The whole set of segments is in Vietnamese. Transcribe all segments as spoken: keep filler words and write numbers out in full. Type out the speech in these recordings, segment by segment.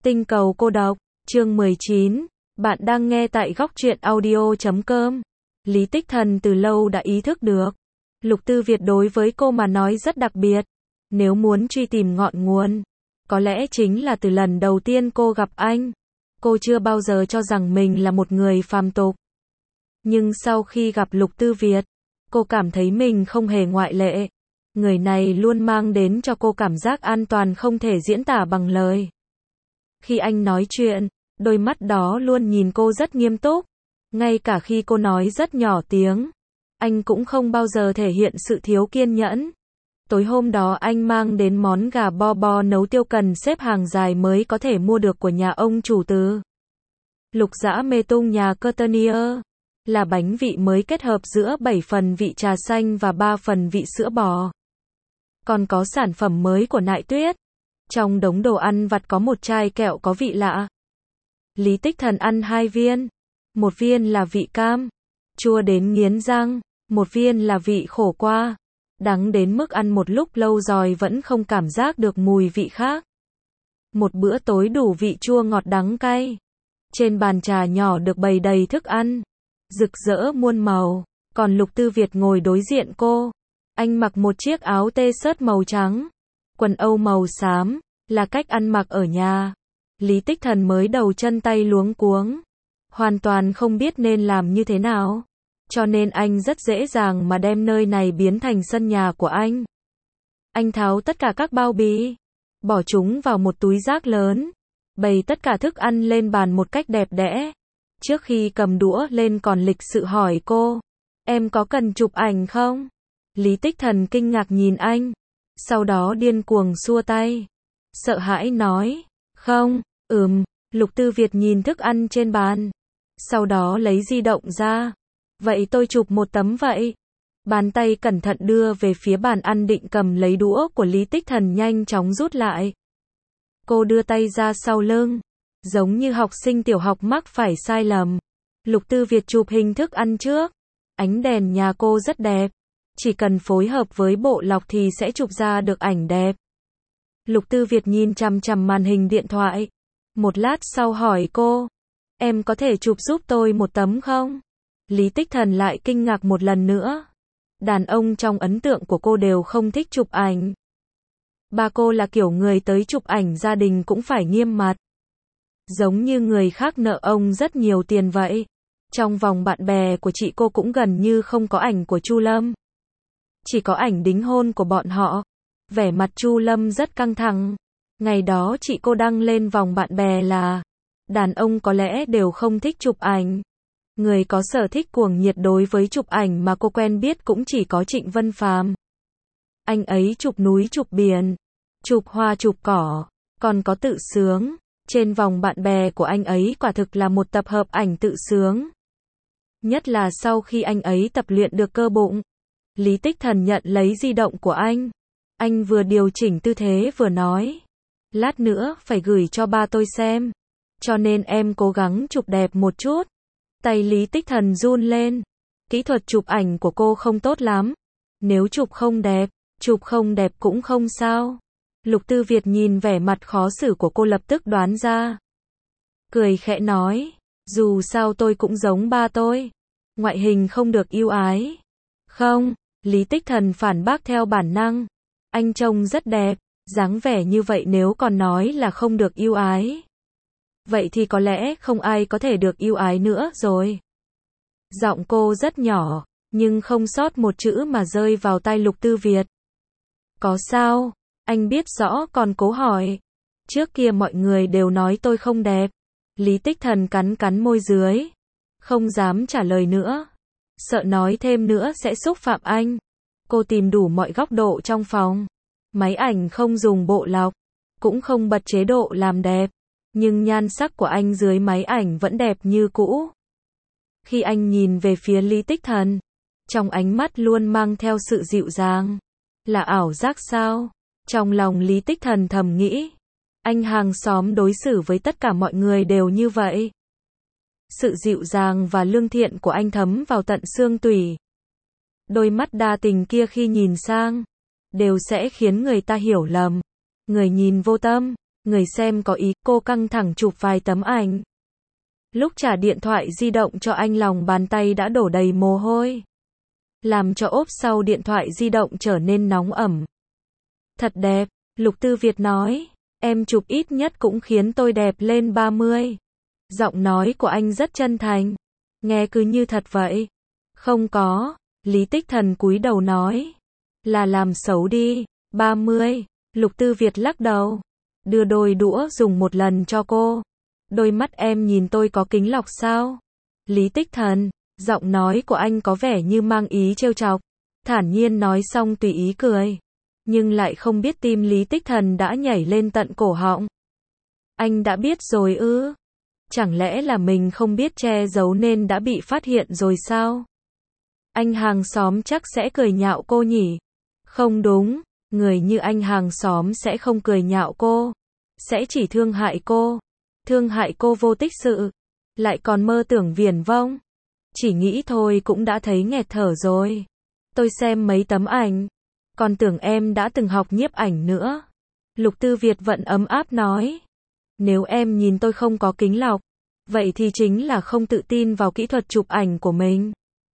Tinh cầu cô độc, chương mười chín, bạn đang nghe tại góc truyện audio chấm com. Lý Tích Thần từ lâu đã ý thức được, Lục Tư Việt đối với cô mà nói rất đặc biệt. Nếu muốn truy tìm ngọn nguồn, có lẽ chính là từ lần đầu tiên cô gặp anh. Cô chưa bao giờ cho rằng mình là một người phàm tục. Nhưng sau khi gặp Lục Tư Việt, cô cảm thấy mình không hề ngoại lệ. Người này luôn mang đến cho cô cảm giác an toàn không thể diễn tả bằng lời. Khi anh nói chuyện, đôi mắt đó luôn nhìn cô rất nghiêm túc. Ngay cả khi cô nói rất nhỏ tiếng, anh cũng không bao giờ thể hiện sự thiếu kiên nhẫn. Tối hôm đó anh mang đến món gà bo bo nấu tiêu cần xếp hàng dài mới có thể mua được của nhà ông chủ từ Lục Dã Mê Tung nhà Courtinier. Là bánh vị mới kết hợp giữa bảy phần vị trà xanh và ba phần vị sữa bò. Còn có sản phẩm mới của Nại Tuyết. Trong đống đồ ăn vặt có một chai kẹo có vị lạ. Lý Tích Thần ăn hai viên. Một viên là vị cam, chua đến nghiến răng. Một viên là vị khổ qua, đắng đến mức ăn một lúc lâu rồi vẫn không cảm giác được mùi vị khác. Một bữa tối đủ vị chua ngọt đắng cay. Trên bàn trà nhỏ được bày đầy thức ăn, rực rỡ muôn màu. Còn Lục Tư Việt ngồi đối diện cô. Anh mặc một chiếc áo t-shirt màu trắng, quần âu màu xám, là cách ăn mặc ở nhà. Lý Tích Thần mới đầu chân tay luống cuống, hoàn toàn không biết nên làm như thế nào. Cho nên anh rất dễ dàng mà đem nơi này biến thành sân nhà của anh. Anh tháo tất cả các bao bì, bỏ chúng vào một túi rác lớn, bày tất cả thức ăn lên bàn một cách đẹp đẽ. Trước khi cầm đũa lên còn lịch sự hỏi cô, em có cần chụp ảnh không? Lý Tích Thần kinh ngạc nhìn anh, sau đó điên cuồng xua tay, sợ hãi nói, không, ừm. Lục Tư Việt nhìn thức ăn trên bàn, sau đó lấy di động ra, vậy tôi chụp một tấm vậy. Bàn tay cẩn thận đưa về phía bàn ăn định cầm lấy đũa của Lý Tích Thần nhanh chóng rút lại. Cô đưa tay ra sau lưng, giống như học sinh tiểu học mắc phải sai lầm. Lục Tư Việt chụp hình thức ăn trước. Ánh đèn nhà cô rất đẹp, chỉ cần phối hợp với bộ lọc thì sẽ chụp ra được ảnh đẹp. Lục Tư Việt nhìn chằm chằm màn hình điện thoại, một lát sau hỏi cô, em có thể chụp giúp tôi một tấm không? Lý Tích Thần lại kinh ngạc một lần nữa. Đàn ông trong ấn tượng của cô đều không thích chụp ảnh. Ba cô là kiểu người tới chụp ảnh gia đình cũng phải nghiêm mặt. Giống như người khác nợ ông rất nhiều tiền vậy. Trong vòng bạn bè của chị cô cũng gần như không có ảnh của Chu Lâm. Chỉ có ảnh đính hôn của bọn họ. Vẻ mặt Chu Lâm rất căng thẳng. Ngày đó chị cô đăng lên vòng bạn bè là đàn ông có lẽ đều không thích chụp ảnh. Người có sở thích cuồng nhiệt đối với chụp ảnh mà cô quen biết cũng chỉ có Trịnh Vân Phàm. Anh ấy chụp núi chụp biển, chụp hoa chụp cỏ, còn có tự sướng. Trên vòng bạn bè của anh ấy quả thực là một tập hợp ảnh tự sướng. Nhất là sau khi anh ấy tập luyện được cơ bụng. Lý Tích Thần nhận lấy di động của anh. Anh vừa điều chỉnh tư thế vừa nói, lát nữa phải gửi cho ba tôi xem, cho nên em cố gắng chụp đẹp một chút. Tay Lý Tích Thần run lên. Kỹ thuật chụp ảnh của cô không tốt lắm. Nếu chụp không đẹp, chụp không đẹp cũng không sao. Lục Tư Việt nhìn vẻ mặt khó xử của cô lập tức đoán ra. Cười khẽ nói, dù sao tôi cũng giống ba tôi. Ngoại hình không được ưu ái. Không, Lý Tích Thần phản bác theo bản năng. Anh trông rất đẹp, dáng vẻ như vậy nếu còn nói là không được ưu ái, vậy thì có lẽ không ai có thể được ưu ái nữa rồi. Giọng cô rất nhỏ, nhưng không sót một chữ mà rơi vào tai Lục Tư Việt. Có sao? Anh biết rõ còn cố hỏi. Trước kia mọi người đều nói tôi không đẹp. Lý Tích Thần cắn cắn môi dưới, không dám trả lời nữa. Sợ nói thêm nữa sẽ xúc phạm anh. Cô tìm đủ mọi góc độ trong phòng. Máy ảnh không dùng bộ lọc, cũng không bật chế độ làm đẹp. Nhưng nhan sắc của anh dưới máy ảnh vẫn đẹp như cũ. Khi anh nhìn về phía Lý Tích Thần, trong ánh mắt luôn mang theo sự dịu dàng. Là ảo giác sao? Trong lòng Lý Tích Thần thầm nghĩ, anh hàng xóm đối xử với tất cả mọi người đều như vậy. Sự dịu dàng và lương thiện của anh thấm vào tận xương tủy. Đôi mắt đa tình kia khi nhìn sang, đều sẽ khiến người ta hiểu lầm. Người nhìn vô tâm, Người xem có ý, cô căng thẳng chụp vài tấm ảnh. Lúc trả điện thoại di động cho anh lòng bàn tay đã đổ đầy mồ hôi. Làm cho ốp sau điện thoại di động trở nên nóng ẩm. Thật đẹp, Lục Tư Việt nói. Em chụp ít nhất cũng khiến tôi đẹp lên ba mươi. Giọng nói của anh rất chân thành. Nghe cứ như thật vậy. Không có, Lý Tích Thần cúi đầu nói. Là làm xấu đi, ba mươi. Lục Tư Việt lắc đầu. Đưa đôi đũa dùng một lần cho cô. Đôi mắt em nhìn tôi có kính lọc sao? Lý Tích Thần, giọng nói của anh có vẻ như mang ý trêu chọc. Thản nhiên nói xong tùy ý cười. Nhưng lại không biết tim Lý Tích Thần đã nhảy lên tận cổ họng. Anh đã biết rồi ư? Chẳng lẽ là mình không biết che giấu nên đã bị phát hiện rồi sao? Anh hàng xóm chắc sẽ cười nhạo cô nhỉ? Không đúng, người như anh hàng xóm sẽ không cười nhạo cô. Sẽ chỉ thương hại cô. Thương hại cô vô tích sự. Lại còn mơ tưởng viển vông. Chỉ nghĩ thôi cũng đã thấy nghẹt thở rồi. Tôi xem mấy tấm ảnh. Còn tưởng em đã từng học nhiếp ảnh nữa. Lục Tư Việt vẫn ấm áp nói. Nếu em nhìn tôi không có kính lọc, vậy thì chính là không tự tin vào kỹ thuật chụp ảnh của mình.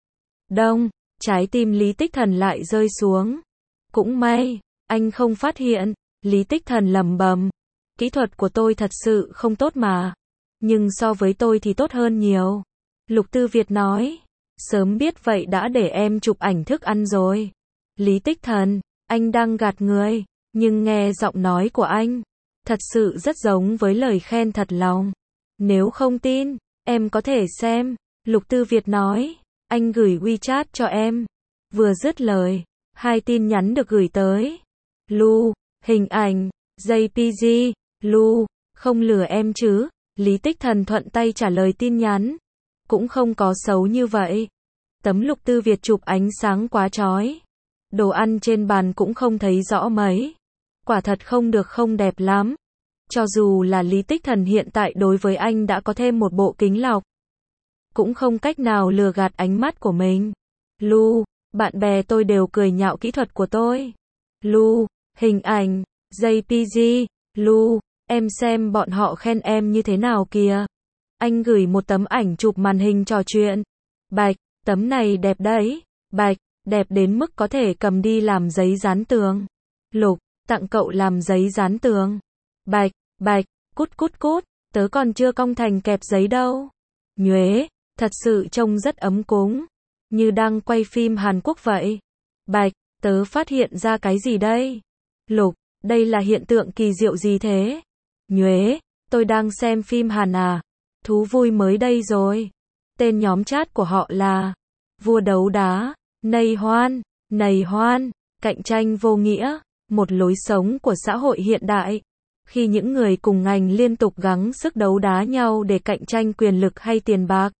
Đông, trái tim Lý Tích Thần lại rơi xuống. Cũng may, anh không phát hiện. Lý Tích Thần lẩm bẩm. Kỹ thuật của tôi thật sự không tốt mà. Nhưng so với tôi thì tốt hơn nhiều. Lục Tư Việt nói. Sớm biết vậy đã để em chụp ảnh thức ăn rồi. Lý Tích Thần, anh đang gạt người. Nhưng nghe giọng nói của anh, thật sự rất giống với lời khen thật lòng. Nếu không tin, em có thể xem. Lục Tư Việt nói. Anh gửi WeChat cho em. Vừa dứt lời, hai tin nhắn được gửi tới. Lu, hình ảnh, giê pê giê, Lu, không lừa em chứ? Lý Tích Thần thuận tay trả lời tin nhắn. Cũng không có xấu như vậy. Tấm Lục Tư Việt chụp ánh sáng quá chói. Đồ ăn trên bàn cũng không thấy rõ mấy. Quả thật không được không đẹp lắm. Cho dù là Lý Tích Thần hiện tại đối với anh đã có thêm một bộ kính lọc, cũng không cách nào lừa gạt ánh mắt của mình. Lu, bạn bè tôi đều cười nhạo kỹ thuật của tôi. Lu, hình ảnh, giê pê giê, Lu, em xem bọn họ khen em như thế nào kìa. Anh gửi một tấm ảnh chụp màn hình trò chuyện. Bạch, tấm này đẹp đấy. Bạch, đẹp đến mức có thể cầm đi làm giấy dán tường. Lục, tặng cậu làm giấy dán tường. Bạch, Bạch, cút cút cút, tớ còn chưa cong thành kẹp giấy đâu. Nhuế, thật sự trông rất ấm cúng. Như đang quay phim Hàn Quốc vậy. Bạch, tớ phát hiện ra cái gì đây? Lục, đây là hiện tượng kỳ diệu gì thế? Nhuế, tôi đang xem phim Hàn à? Thú vui mới đây rồi. Tên nhóm chat của họ là Vua Đấu Đá, Nầy Hoan, Nầy Hoan, cạnh tranh vô nghĩa, một lối sống của xã hội hiện đại. Khi những người cùng ngành liên tục gắng sức đấu đá nhau để cạnh tranh quyền lực hay tiền bạc.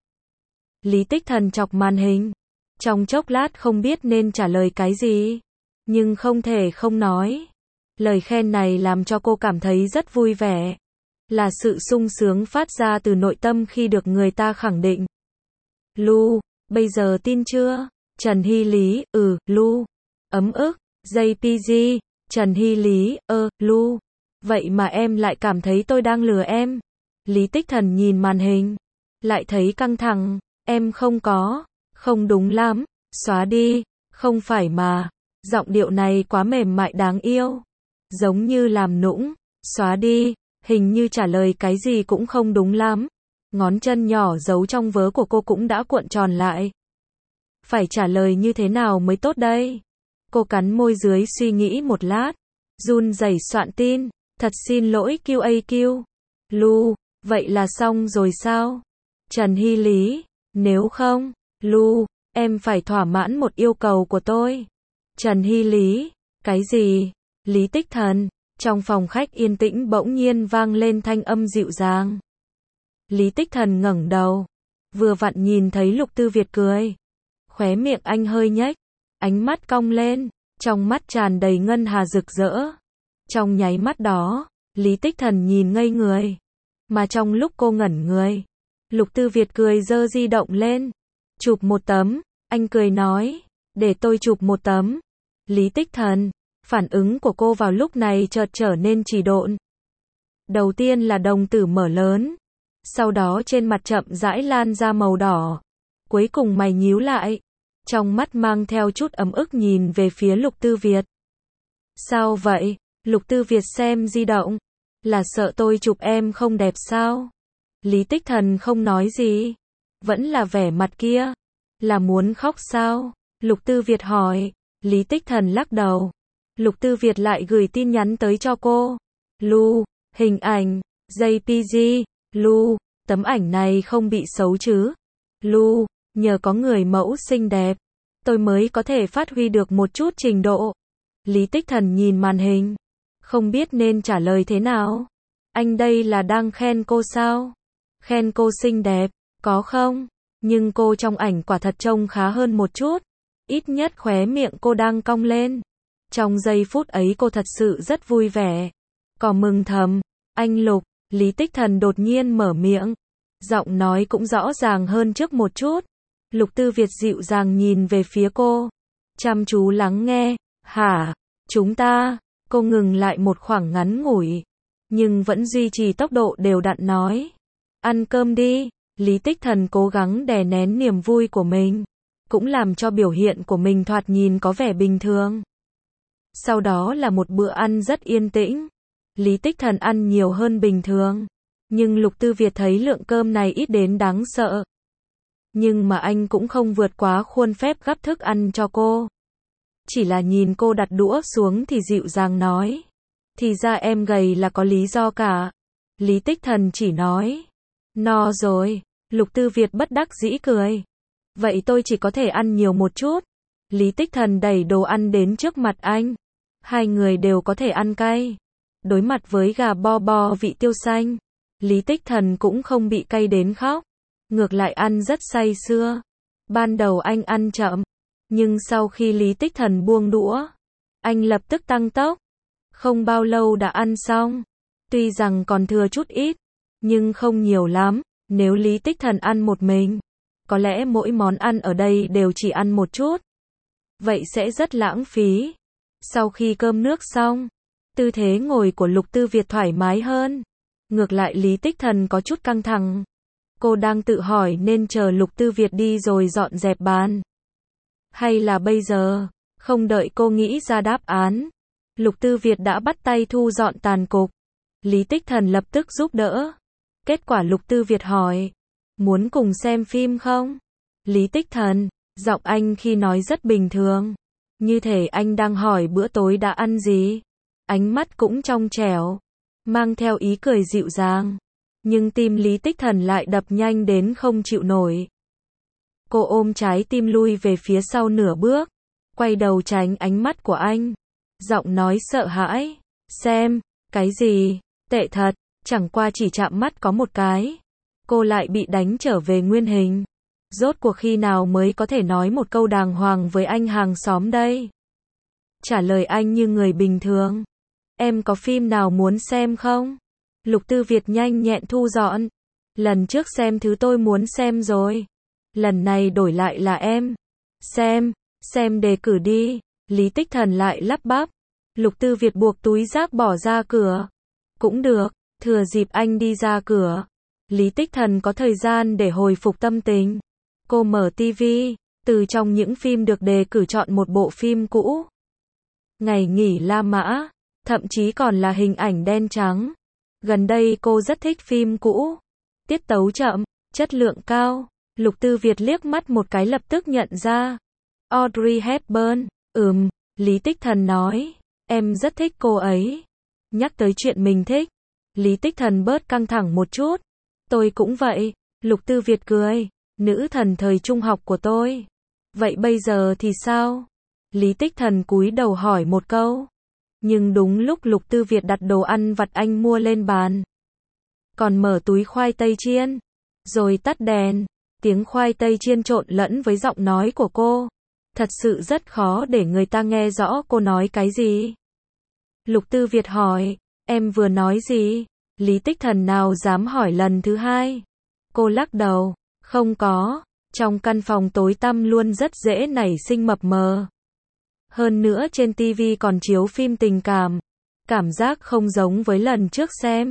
Lý Tích Thần chọc màn hình. Trong chốc lát không biết nên trả lời cái gì. Nhưng không thể không nói. Lời khen này làm cho cô cảm thấy rất vui vẻ. Là sự sung sướng phát ra từ nội tâm khi được người ta khẳng định. Lu, bây giờ tin chưa? Trần Hy Lý, ừ, Lu. Ấm ức, giê pê giê, Trần Hy Lý, ơ, Lu. Vậy mà em lại cảm thấy tôi đang lừa em. Lý Tích Thần nhìn màn hình. Lại thấy căng thẳng. Em không có. Không đúng lắm. Xóa đi. Không phải mà. Giọng điệu này quá mềm mại đáng yêu. Giống như làm nũng. Xóa đi. Hình như trả lời cái gì cũng không đúng lắm. Ngón chân nhỏ giấu trong vớ của cô cũng đã cuộn tròn lại. Phải trả lời như thế nào mới tốt đây? Cô cắn môi dưới suy nghĩ một lát. Run rẩy soạn tin. Thật xin lỗi quy a quy. Lu, vậy là xong rồi sao? Trần Hy Lý, nếu không, Lu, em phải thỏa mãn một yêu cầu của tôi. Trần Hy Lý, cái gì? Lý Tích Thần, trong phòng khách yên tĩnh bỗng nhiên vang lên thanh âm dịu dàng. Lý Tích Thần ngẩng đầu, vừa vặn nhìn thấy Lục Tư Việt cười. Khóe miệng anh hơi nhếch, ánh mắt cong lên, trong mắt tràn đầy ngân hà rực rỡ. Trong nháy mắt đó, Lý Tích Thần nhìn ngây người. Mà trong lúc cô ngẩn người, Lục Tư Việt cười giơ di động lên. Chụp một tấm, anh cười nói, để tôi chụp một tấm. Lý Tích Thần, phản ứng của cô vào lúc này chợt trở nên trì độn. Đầu tiên là đồng tử mở lớn, sau đó trên mặt chậm rãi lan ra màu đỏ, cuối cùng mày nhíu lại, trong mắt mang theo chút ấm ức nhìn về phía Lục Tư Việt. Sao vậy? Lục Tư Việt xem di động, là sợ tôi chụp em không đẹp sao? Lý Tích Thần không nói gì, vẫn là vẻ mặt kia, là muốn khóc sao? Lục Tư Việt hỏi, Lý Tích Thần lắc đầu. Lục Tư Việt lại gửi tin nhắn tới cho cô. Lu, hình ảnh, jê pê giê, Lu, tấm ảnh này không bị xấu chứ? Lu, nhờ có người mẫu xinh đẹp, tôi mới có thể phát huy được một chút trình độ. Lý Tích Thần nhìn màn hình, không biết nên trả lời thế nào. Anh đây là đang khen cô sao? Khen cô xinh đẹp, có không? Nhưng cô trong ảnh quả thật trông khá hơn một chút. Ít nhất khóe miệng cô đang cong lên. Trong giây phút ấy cô thật sự rất vui vẻ. Có mừng thầm, anh Lục, Lý Tích Thần đột nhiên mở miệng. Giọng nói cũng rõ ràng hơn trước một chút. Lục Tư Việt dịu dàng nhìn về phía cô. Chăm chú lắng nghe. Hả? Chúng ta, cô ngừng lại một khoảng ngắn ngủi. Nhưng vẫn duy trì tốc độ đều đặn nói. Ăn cơm đi. Lý Tích Thần cố gắng đè nén niềm vui của mình. Cũng làm cho biểu hiện của mình thoạt nhìn có vẻ bình thường. Sau đó là một bữa ăn rất yên tĩnh. Lý Tích Thần ăn nhiều hơn bình thường. Nhưng Lục Tư Việt thấy lượng cơm này ít đến đáng sợ. Nhưng mà anh cũng không vượt quá khuôn phép gắp thức ăn cho cô. Chỉ là nhìn cô đặt đũa xuống thì dịu dàng nói. Thì ra em gầy là có lý do cả. Lý Tích Thần chỉ nói. No rồi. Lục Tư Việt bất đắc dĩ cười. Vậy tôi chỉ có thể ăn nhiều một chút. Lý Tích Thần đẩy đồ ăn đến trước mặt anh. Hai người đều có thể ăn cay. Đối mặt với gà bo bo vị tiêu xanh, Lý Tích Thần cũng không bị cay đến khóc. Ngược lại ăn rất say sưa. Ban đầu anh ăn chậm. Nhưng sau khi Lý Tích Thần buông đũa, anh lập tức tăng tốc. Không bao lâu đã ăn xong. Tuy rằng còn thừa chút ít, nhưng không nhiều lắm. Nếu Lý Tích Thần ăn một mình, có lẽ mỗi món ăn ở đây đều chỉ ăn một chút. Vậy sẽ rất lãng phí. Sau khi cơm nước xong, tư thế ngồi của Lục Tư Việt thoải mái hơn. Ngược lại Lý Tích Thần có chút căng thẳng. Cô đang tự hỏi nên chờ Lục Tư Việt đi rồi dọn dẹp bàn. Hay là bây giờ, không đợi cô nghĩ ra đáp án. Lục Tư Việt đã bắt tay thu dọn tàn cục. Lý Tích Thần lập tức giúp đỡ. Kết quả Lục Tư Việt hỏi. Muốn cùng xem phim không? Lý Tích Thần, giọng anh khi nói rất bình thường. Như thể anh đang hỏi bữa tối đã ăn gì. Ánh mắt cũng trong trẻo, mang theo ý cười dịu dàng. Nhưng tim Lý Tích Thần lại đập nhanh đến không chịu nổi. Cô ôm trái tim lui về phía sau nửa bước, quay đầu tránh ánh mắt của anh. Giọng nói sợ hãi. Xem, cái gì? Tệ thật, chẳng qua chỉ chạm mắt có một cái. Cô lại bị đánh trở về nguyên hình. Rốt cuộc khi nào mới có thể nói một câu đàng hoàng với anh hàng xóm đây? Trả lời anh như người bình thường. Em có phim nào muốn xem không? Lục Tư Việt nhanh nhẹn thu dọn. Lần trước xem thứ tôi muốn xem rồi. Lần này đổi lại là em. Xem, xem đề cử đi. Lý Tích Thần lại lắp bắp. Lục Tư Việt buộc túi rác bỏ ra cửa. Cũng được, thừa dịp anh đi ra cửa. Lý Tích Thần có thời gian để hồi phục tâm tình. Cô mở tivi, từ trong những phim được đề cử chọn một bộ phim cũ. Ngày nghỉ La Mã, thậm chí còn là hình ảnh đen trắng. Gần đây cô rất thích phim cũ. Tiết tấu chậm, chất lượng cao. Lục Tư Việt liếc mắt một cái lập tức nhận ra. Audrey Hepburn, ừm, Lý Tích Thần nói. Em rất thích cô ấy. Nhắc tới chuyện mình thích, Lý Tích Thần bớt căng thẳng một chút. Tôi cũng vậy. Lục Tư Việt cười. Nữ thần thời trung học của tôi. Vậy bây giờ thì sao? Lý Tích Thần cúi đầu hỏi một câu. Nhưng đúng lúc Lục Tư Việt đặt đồ ăn vặt anh mua lên bàn. Còn mở túi khoai tây chiên. Rồi tắt đèn. Tiếng khoai tây chiên trộn lẫn với giọng nói của cô. Thật sự rất khó để người ta nghe rõ cô nói cái gì. Lục Tư Việt hỏi. Em vừa nói gì? Lý Tích Thần nào dám hỏi lần thứ hai. Cô lắc đầu. Không có. Trong căn phòng tối tăm luôn rất dễ nảy sinh mập mờ. Hơn nữa trên tivi còn chiếu phim tình cảm. Cảm giác không giống với lần trước xem.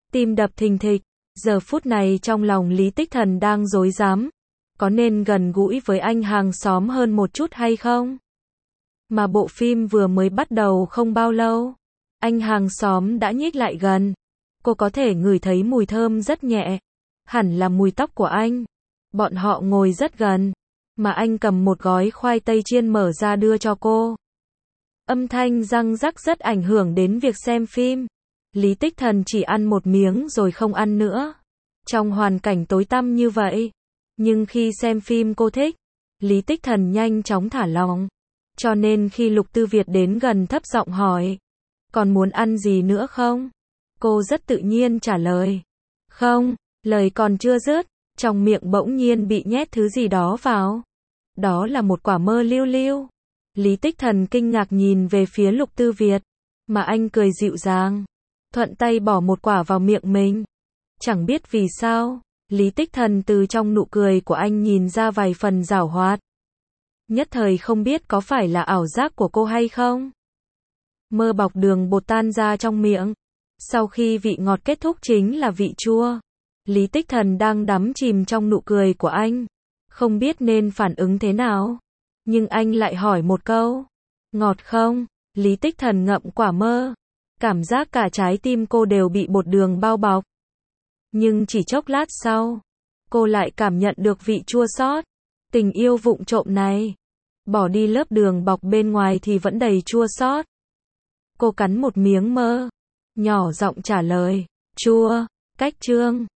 Tim đập thình thịch, giờ phút này trong lòng Lý Tích Thần đang rối rắm, có nên gần gũi với anh hàng xóm hơn một chút hay không? Mà bộ phim vừa mới bắt đầu không bao lâu, anh hàng xóm đã nhích lại gần. Cô có thể ngửi thấy mùi thơm rất nhẹ, hẳn là mùi tóc của anh. Bọn họ ngồi rất gần, mà anh cầm một gói khoai tây chiên mở ra đưa cho cô. Âm thanh răng rắc rất ảnh hưởng đến việc xem phim. Lý Tích Thần chỉ ăn một miếng rồi không ăn nữa. Trong hoàn cảnh tối tăm như vậy, nhưng khi xem phim cô thích, Lý Tích Thần nhanh chóng thả lỏng. Cho nên khi Lục Tư Việt đến gần thấp giọng hỏi, còn muốn ăn gì nữa không? Cô rất tự nhiên trả lời, không, lời còn chưa dứt, trong miệng bỗng nhiên bị nhét thứ gì đó vào. Đó là một quả mơ liu liu. Lý Tích Thần kinh ngạc nhìn về phía Lục Tư Việt, mà anh cười dịu dàng, thuận tay bỏ một quả vào miệng mình. Chẳng biết vì sao, Lý Tích Thần từ trong nụ cười của anh nhìn ra vài phần giảo hoạt. Nhất thời không biết có phải là ảo giác của cô hay không. Mơ bọc đường bột tan ra trong miệng. Sau khi vị ngọt kết thúc chính là vị chua. Lý Tích Thần đang đắm chìm trong nụ cười của anh, không biết nên phản ứng thế nào. Nhưng anh lại hỏi một câu, ngọt không? Lý Tích Thần ngậm quả mơ, cảm giác cả trái tim cô đều bị bột đường bao bọc. Nhưng chỉ chốc lát sau, cô lại cảm nhận được vị chua xót. Tình yêu vụng trộm này, bỏ đi lớp đường bọc bên ngoài thì vẫn đầy chua xót. Cô cắn một miếng mơ, nhỏ giọng trả lời, chua, cách chương.